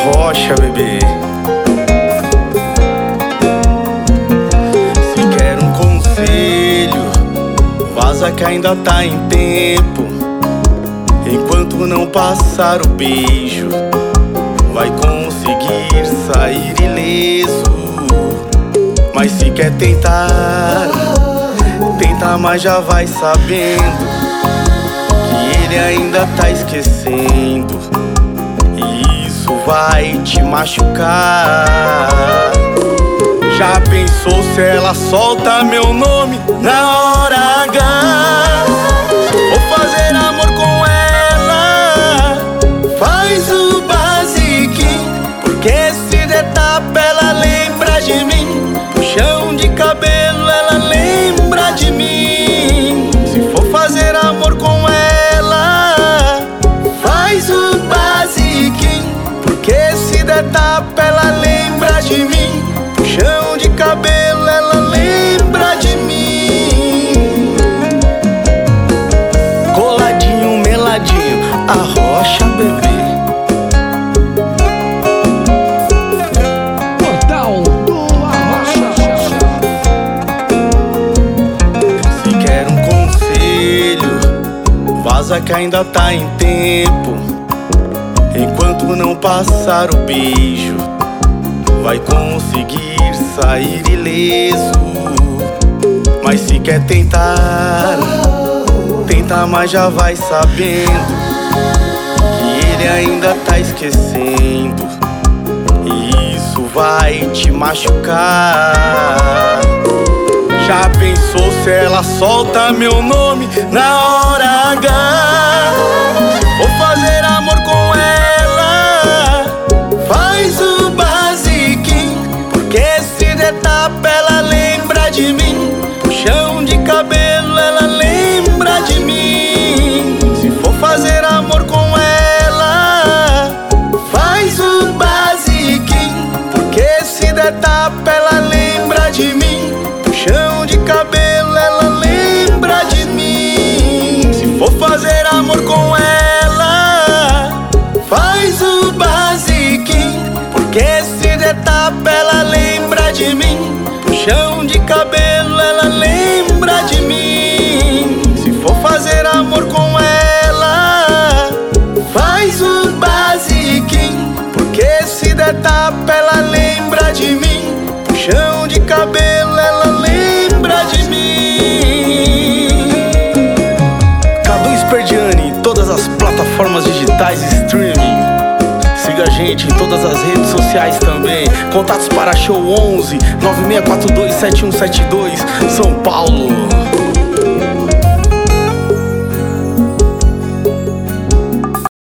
Arrocha, bebê. Se quer um conselho, vaza que ainda tá em tempo. Enquanto não passar o beijo, vai conseguir sair ileso. Mas se quer tentar, tenta, mas já vai sabendo que ele ainda tá esquecendo, e isso vai te machucar. Já pensou se ela solta meu nome na hora H? Vou fazer amor com ela, faz o basiquinho, porque se der tapa ela lembra de mim. Puxão de cabelo ela lembra de mim. Se for fazer amor com ela, faz o basiquinho, porque se der tapa ela lembra de mim. Puxão de cabelo ela lembra de mim. Coladinho, meladinho, arrocha, bebê. Portal do Arrocha. Se quer um conselho, vaza que ainda tá em tempo. Enquanto não passar o beijo, vai conseguir sair ileso. Mas se quer tentar, tenta, mas já vai sabendo que ele ainda tá esquecendo, e isso vai te machucar. Já pensou se ela solta meu nome na hora H? Vou fazer amor com ela, faz o basiquinho, porque se der tapa ela lembra de mim. Puxão de cabelo ela lembra de mim. Se for fazer amor com ela, faz o basiquinho, porque se der tapa ela lembra de mim. Puxão de cabelo ela lembra de mim. Se for fazer amor com ela, faz o basiquinho, porque se der tapa ela lembra de mim. Puxão de cabelo ela lembra de mim. Se for fazer amor com ela, faz o basiquinho, porque se der tapa ela lembra de mim. Puxão de cabelo ela lembra de mim. Cadu Sperdiani em todas as plataformas digitais e streaming. Siga a gente em todas as redes sociais também. Contatos para show 11 96427172 São Paulo.